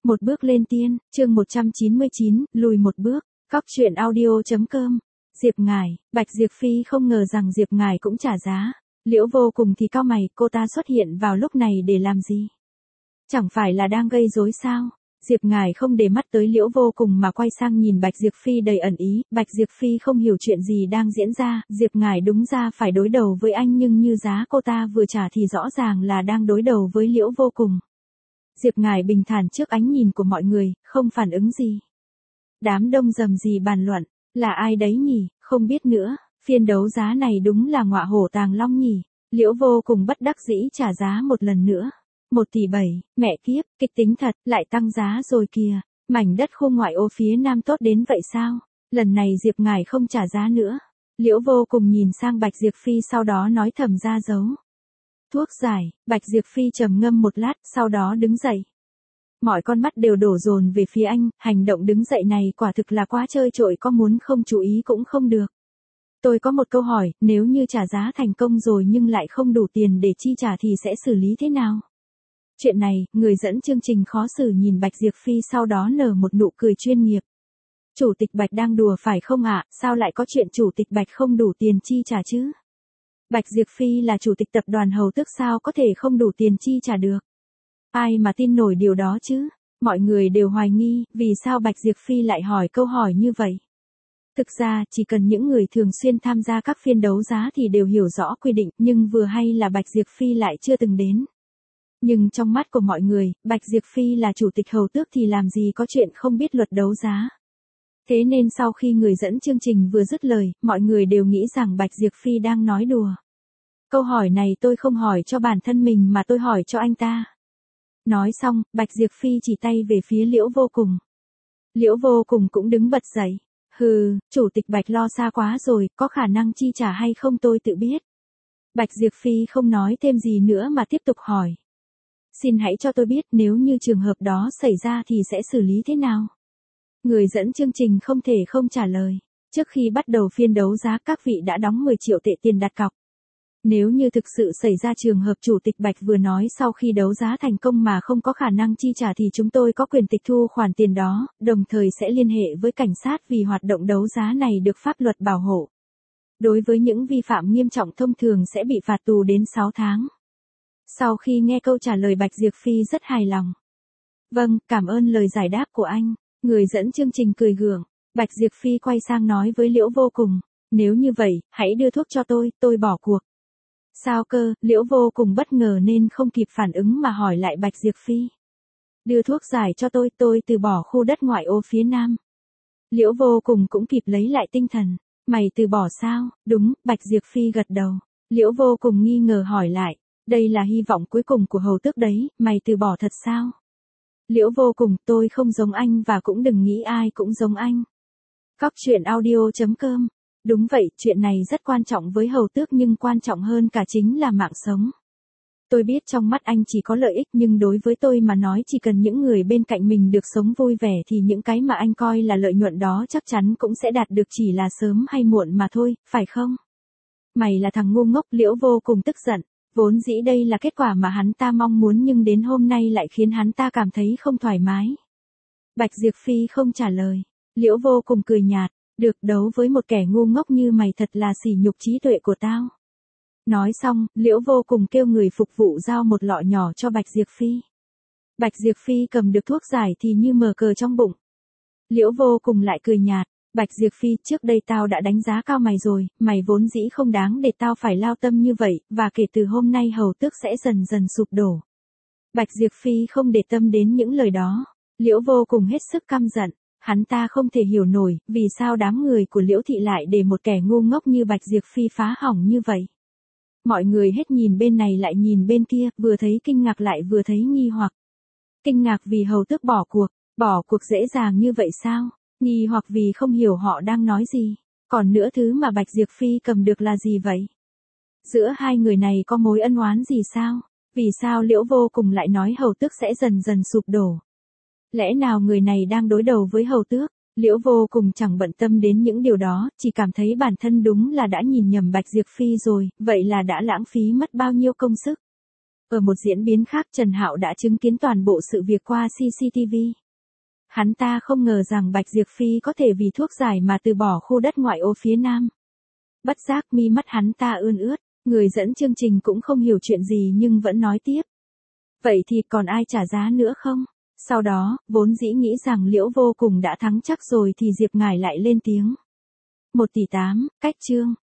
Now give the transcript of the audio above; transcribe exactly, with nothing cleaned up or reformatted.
Một bước lên tiên, chương một trăm chín mươi chín, lùi một bước. Cóc truyện audio.com. Diệp Ngải, Bạch Diệp Phi không ngờ rằng Diệp Ngải cũng trả giá. Liễu Vô Cùng thì cau mày, cô ta xuất hiện vào lúc này để làm gì? Chẳng phải là đang gây rối sao? Diệp Ngải không để mắt tới Liễu Vô Cùng mà quay sang nhìn Bạch Diệp Phi đầy ẩn ý. Bạch Diệp Phi không hiểu chuyện gì đang diễn ra. Diệp Ngải đúng ra phải đối đầu với anh, nhưng như giá cô ta vừa trả thì rõ ràng là đang đối đầu với Liễu Vô Cùng. Diệp Ngải bình thản trước ánh nhìn của mọi người, không phản ứng gì. Đám đông rầm rì bàn luận, là ai đấy nhỉ, không biết nữa, phiên đấu giá này đúng là ngọa hổ tàng long nhỉ. Liễu Vô Cùng bất đắc dĩ trả giá một lần nữa. Một tỷ bảy, mẹ kiếp, kịch tính thật, lại tăng giá rồi kìa. Mảnh đất khu ngoại ô phía nam tốt đến vậy sao? Lần này Diệp Ngải không trả giá nữa. Liễu Vô Cùng nhìn sang Bạch Diệp Phi, sau đó nói thầm ra dấu. Thuốc giải. Bạch Diệp Phi trầm ngâm một lát, sau đó đứng dậy. Mọi con mắt đều đổ dồn về phía anh, hành động đứng dậy này quả thực là quá trơ trội, có muốn không chú ý cũng không được. Tôi có một câu hỏi, nếu như trả giá thành công rồi nhưng lại không đủ tiền để chi trả thì sẽ xử lý thế nào? Chuyện này, người dẫn chương trình khó xử nhìn Bạch Diệp Phi, sau đó nở một nụ cười chuyên nghiệp. Chủ tịch Bạch đang đùa phải không ạ? Sao lại có chuyện chủ tịch Bạch không đủ tiền chi trả chứ? Bạch Diệp Phi là chủ tịch tập đoàn Hầu Tước, sao có thể không đủ tiền chi trả được? Ai mà tin nổi điều đó chứ? Mọi người đều hoài nghi, vì sao Bạch Diệp Phi lại hỏi câu hỏi như vậy? Thực ra, chỉ cần những người thường xuyên tham gia các phiên đấu giá thì đều hiểu rõ quy định, nhưng vừa hay là Bạch Diệp Phi lại chưa từng đến. Nhưng trong mắt của mọi người, Bạch Diệp Phi là chủ tịch Hầu Tước thì làm gì có chuyện không biết luật đấu giá. Thế nên sau khi người dẫn chương trình vừa dứt lời, mọi người đều nghĩ rằng Bạch Diệp Phi đang nói đùa. Câu hỏi này tôi không hỏi cho bản thân mình mà tôi hỏi cho anh ta. Nói xong, Bạch Diệp Phi chỉ tay về phía Liễu Vô Cùng. Liễu Vô Cùng cũng đứng bật dậy. Hừ, chủ tịch Bạch lo xa quá rồi, có khả năng chi trả hay không tôi tự biết. Bạch Diệp Phi không nói thêm gì nữa mà tiếp tục hỏi. Xin hãy cho tôi biết nếu như trường hợp đó xảy ra thì sẽ xử lý thế nào? Người dẫn chương trình không thể không trả lời. Trước khi bắt đầu phiên đấu giá, các vị đã đóng mười triệu tệ tiền đặt cọc. Nếu như thực sự xảy ra trường hợp chủ tịch Bạch vừa nói sau khi đấu giá thành công mà không có khả năng chi trả thì chúng tôi có quyền tịch thu khoản tiền đó, đồng thời sẽ liên hệ với cảnh sát vì hoạt động đấu giá này được pháp luật bảo hộ. Đối với những vi phạm nghiêm trọng thông thường sẽ bị phạt tù đến sáu tháng. Sau khi nghe câu trả lời, Bạch Diệp Phi rất hài lòng. Vâng, cảm ơn lời giải đáp của anh. Người dẫn chương trình cười gượng. Bạch Diệp Phi quay sang nói với Liễu Vô Cùng. Nếu như vậy, hãy đưa thuốc cho tôi, tôi bỏ cuộc. Sao cơ? Liễu Vô Cùng bất ngờ nên không kịp phản ứng mà hỏi lại Bạch Diệp Phi. Đưa thuốc giải cho tôi, tôi từ bỏ khu đất ngoại ô phía nam. Liễu Vô Cùng cũng kịp lấy lại tinh thần. Mày từ bỏ sao? Đúng, Bạch Diệp Phi gật đầu. Liễu Vô Cùng nghi ngờ hỏi lại. Đây là hy vọng cuối cùng của Hầu Tước đấy, mày từ bỏ thật sao? Liễu Vô Cùng, tôi không giống anh và cũng đừng nghĩ ai cũng giống anh. Cóc truyện audio.com. Đúng vậy, chuyện này rất quan trọng với Hầu Tước, nhưng quan trọng hơn cả chính là mạng sống. Tôi biết trong mắt anh chỉ có lợi ích, nhưng đối với tôi mà nói, chỉ cần những người bên cạnh mình được sống vui vẻ thì những cái mà anh coi là lợi nhuận đó chắc chắn cũng sẽ đạt được, chỉ là sớm hay muộn mà thôi, phải không? Mày là thằng ngu ngốc. Liễu Vô Cùng tức giận. Vốn dĩ đây là kết quả mà hắn ta mong muốn, nhưng đến hôm nay lại khiến hắn ta cảm thấy không thoải mái. Bạch Diệp Phi không trả lời. Liễu Vô Cùng cười nhạt. Được, đấu với một kẻ ngu ngốc như mày thật là sỉ nhục trí tuệ của tao. Nói xong, Liễu Vô Cùng kêu người phục vụ giao một lọ nhỏ cho Bạch Diệp Phi. Bạch Diệp Phi cầm được thuốc giải thì như mở cờ trong bụng. Liễu Vô Cùng lại cười nhạt. Bạch Diệp Phi, trước đây tao đã đánh giá cao mày rồi, mày vốn dĩ không đáng để tao phải lao tâm như vậy, và kể từ hôm nay Hầu Tước sẽ dần dần sụp đổ. Bạch Diệp Phi không để tâm đến những lời đó. Liễu Vô Cùng hết sức căm giận. Hắn ta không thể hiểu nổi, vì sao đám người của Liễu Thị lại để một kẻ ngu ngốc như Bạch Diệp Phi phá hỏng như vậy. Mọi người hết nhìn bên này lại nhìn bên kia, vừa thấy kinh ngạc lại vừa thấy nghi hoặc. Kinh ngạc vì Hầu Tước bỏ cuộc, bỏ cuộc dễ dàng như vậy sao? Nghi hoặc vì không hiểu họ đang nói gì. Còn nữa, thứ mà Bạch Diệp Phi cầm được là gì vậy? Giữa hai người này có mối ân oán gì sao? Vì sao Liễu Vô Cùng lại nói Hầu Tước sẽ dần dần sụp đổ? Lẽ nào người này đang đối đầu với Hầu Tước? Liễu Vô Cùng chẳng bận tâm đến những điều đó, chỉ cảm thấy bản thân đúng là đã nhìn nhầm Bạch Diệp Phi rồi, vậy là đã lãng phí mất bao nhiêu công sức. Ở một diễn biến khác, Trần Hạo đã chứng kiến toàn bộ sự việc qua xê xê tê vê. Hắn ta không ngờ rằng Bạch Diệp Phi có thể vì thuốc giải mà từ bỏ khu đất ngoại ô phía Nam. Bất giác mi mắt hắn ta ươn ướt, người dẫn chương trình cũng không hiểu chuyện gì nhưng vẫn nói tiếp. Vậy thì còn ai trả giá nữa không? Sau đó, vốn dĩ nghĩ rằng Liễu Vô Cùng đã thắng chắc rồi thì Diệp Ngải lại lên tiếng. Một tỷ tám, cách chương.